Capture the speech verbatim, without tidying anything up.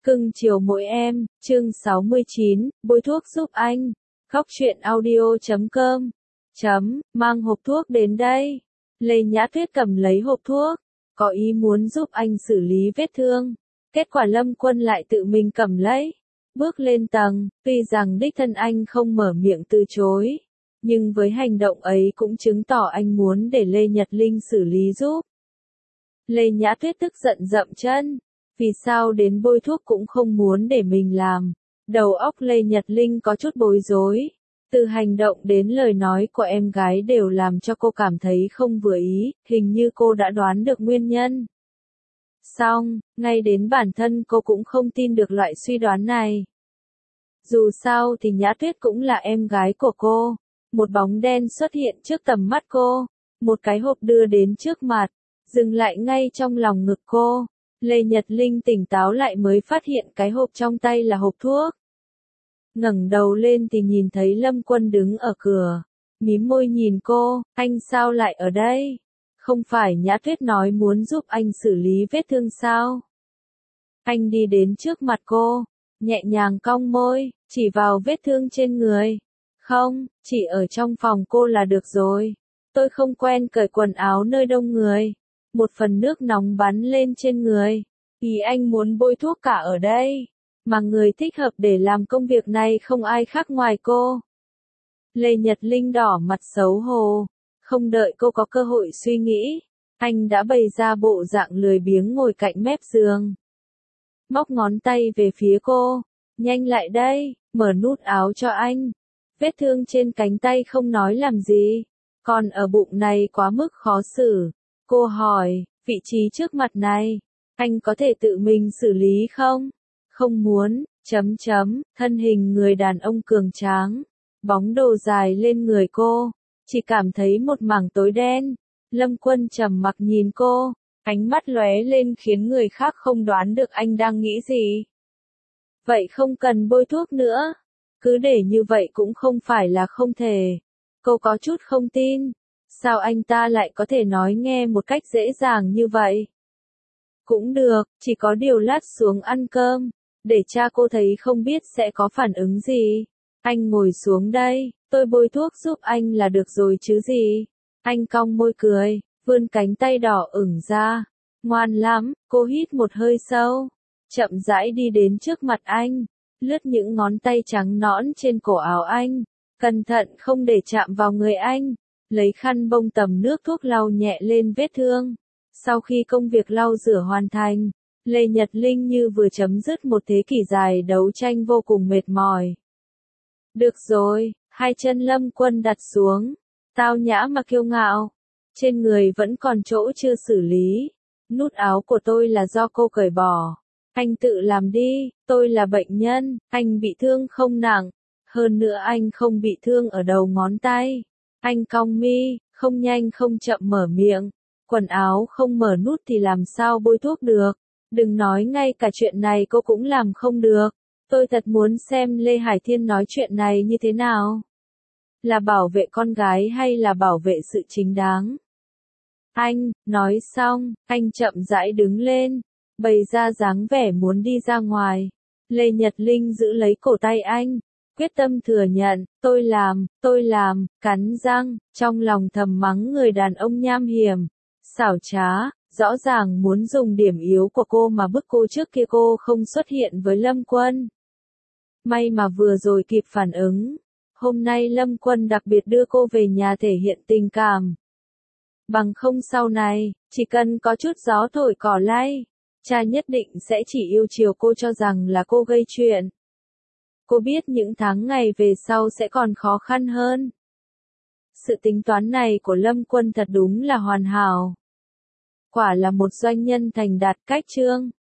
Cưng chiều mỗi em, chương sáu mươi chín, bôi thuốc giúp anh. Góc truyện audio chấm com. Chấm, mang hộp thuốc đến đây. Lê Nhã Tuyết cầm lấy hộp thuốc, có ý muốn giúp anh xử lý vết thương. Kết quả Lâm Quân lại tự mình cầm lấy. Bước lên tầng, tuy rằng đích thân anh không mở miệng từ chối. Nhưng với hành động ấy cũng chứng tỏ anh muốn để Lê Nhật Linh xử lý giúp. Lê Nhã Tuyết tức giận dậm chân. Vì sao đến bôi thuốc cũng không muốn để mình làm. Đầu óc Lê Nhật Linh có chút bối rối. Từ hành động đến lời nói của em gái đều làm cho cô cảm thấy không vừa ý, hình như cô đã đoán được nguyên nhân. Xong, ngay đến bản thân cô cũng không tin được loại suy đoán này. Dù sao thì Nhã Tuyết cũng là em gái của cô. Một bóng đen xuất hiện trước tầm mắt cô. Một cái hộp đưa đến trước mặt, dừng lại ngay trong lòng ngực cô. Lê Nhật Linh tỉnh táo lại mới phát hiện cái hộp trong tay là hộp thuốc. Ngẩng đầu lên thì nhìn thấy Lâm Quân đứng ở cửa. Mím môi nhìn cô, anh sao lại ở đây? Không phải Nhã Tuyết nói muốn giúp anh xử lý vết thương sao? Anh đi đến trước mặt cô, nhẹ nhàng cong môi, chỉ vào vết thương trên người. Không, chỉ ở trong phòng cô là được rồi. Tôi không quen cởi quần áo nơi đông người. Một phần nước nóng bắn lên trên người. Ý anh muốn bôi thuốc cả ở đây. Mà người thích hợp để làm công việc này không ai khác ngoài cô. Lê Nhật Linh đỏ mặt xấu hổ. Không đợi cô có cơ hội suy nghĩ. Anh đã bày ra bộ dạng lười biếng ngồi cạnh mép giường. Móc ngón tay về phía cô. Nhanh lại đây, mở nút áo cho anh. Vết thương trên cánh tay không nói làm gì. Còn ở bụng này quá mức khó xử. Cô hỏi, vị trí trước mặt này, anh có thể tự mình xử lý không? Không muốn, chấm chấm, thân hình người đàn ông cường tráng, bóng đồ dài lên người cô, chỉ cảm thấy một mảng tối đen. Lâm Quân trầm mặc nhìn cô, ánh mắt lóe lên khiến người khác không đoán được anh đang nghĩ gì. Vậy không cần bôi thuốc nữa, cứ để như vậy cũng không phải là không thể. Cô có chút không tin. Sao anh ta lại có thể nói nghe một cách dễ dàng như vậy? Cũng được, chỉ có điều lát xuống ăn cơm, để cha cô thấy không biết sẽ có phản ứng gì. Anh ngồi xuống đây, tôi bôi thuốc giúp anh là được rồi chứ gì. Anh cong môi cười, vươn cánh tay đỏ ửng ra. Ngoan lắm, cô hít một hơi sâu, chậm rãi đi đến trước mặt anh, lướt những ngón tay trắng nõn trên cổ áo anh, cẩn thận không để chạm vào người anh. Lấy khăn bông tầm nước thuốc lau nhẹ lên vết thương. Sau khi công việc lau rửa hoàn thành, Lê Nhật Linh như vừa chấm dứt một thế kỷ dài đấu tranh vô cùng mệt mỏi. Được rồi, hai chân Lâm Quân đặt xuống, tao nhã mà kiêu ngạo. Trên người vẫn còn chỗ chưa xử lý. Nút áo của tôi là do cô cởi bỏ. Anh tự làm đi, tôi là bệnh nhân, anh bị thương không nặng. Hơn nữa anh không bị thương ở đầu ngón tay. Anh cong mi, không nhanh không chậm mở miệng. Quần áo không mở nút thì làm sao bôi thuốc được. Đừng nói ngay cả chuyện này cô cũng làm không được. Tôi thật muốn xem Lê Hải Thiên nói chuyện này như thế nào. Là bảo vệ con gái hay là bảo vệ sự chính đáng? Anh, nói xong, anh chậm rãi đứng lên, bày ra dáng vẻ muốn đi ra ngoài. Lê Nhật Linh giữ lấy cổ tay anh. Quyết tâm thừa nhận, tôi làm, tôi làm, cắn răng, trong lòng thầm mắng người đàn ông nham hiểm, xảo trá, rõ ràng muốn dùng điểm yếu của cô mà bức cô trước kia cô không xuất hiện với Lâm Quân. May mà vừa rồi kịp phản ứng, hôm nay Lâm Quân đặc biệt đưa cô về nhà thể hiện tình cảm. Bằng không sau này, chỉ cần có chút gió thổi cỏ lay, cha nhất định sẽ chỉ yêu chiều cô cho rằng là cô gây chuyện. Cô biết những tháng ngày về sau sẽ còn khó khăn hơn. Sự tính toán này của Lâm Quân thật đúng là hoàn hảo. Quả là một doanh nhân thành đạt cách chương.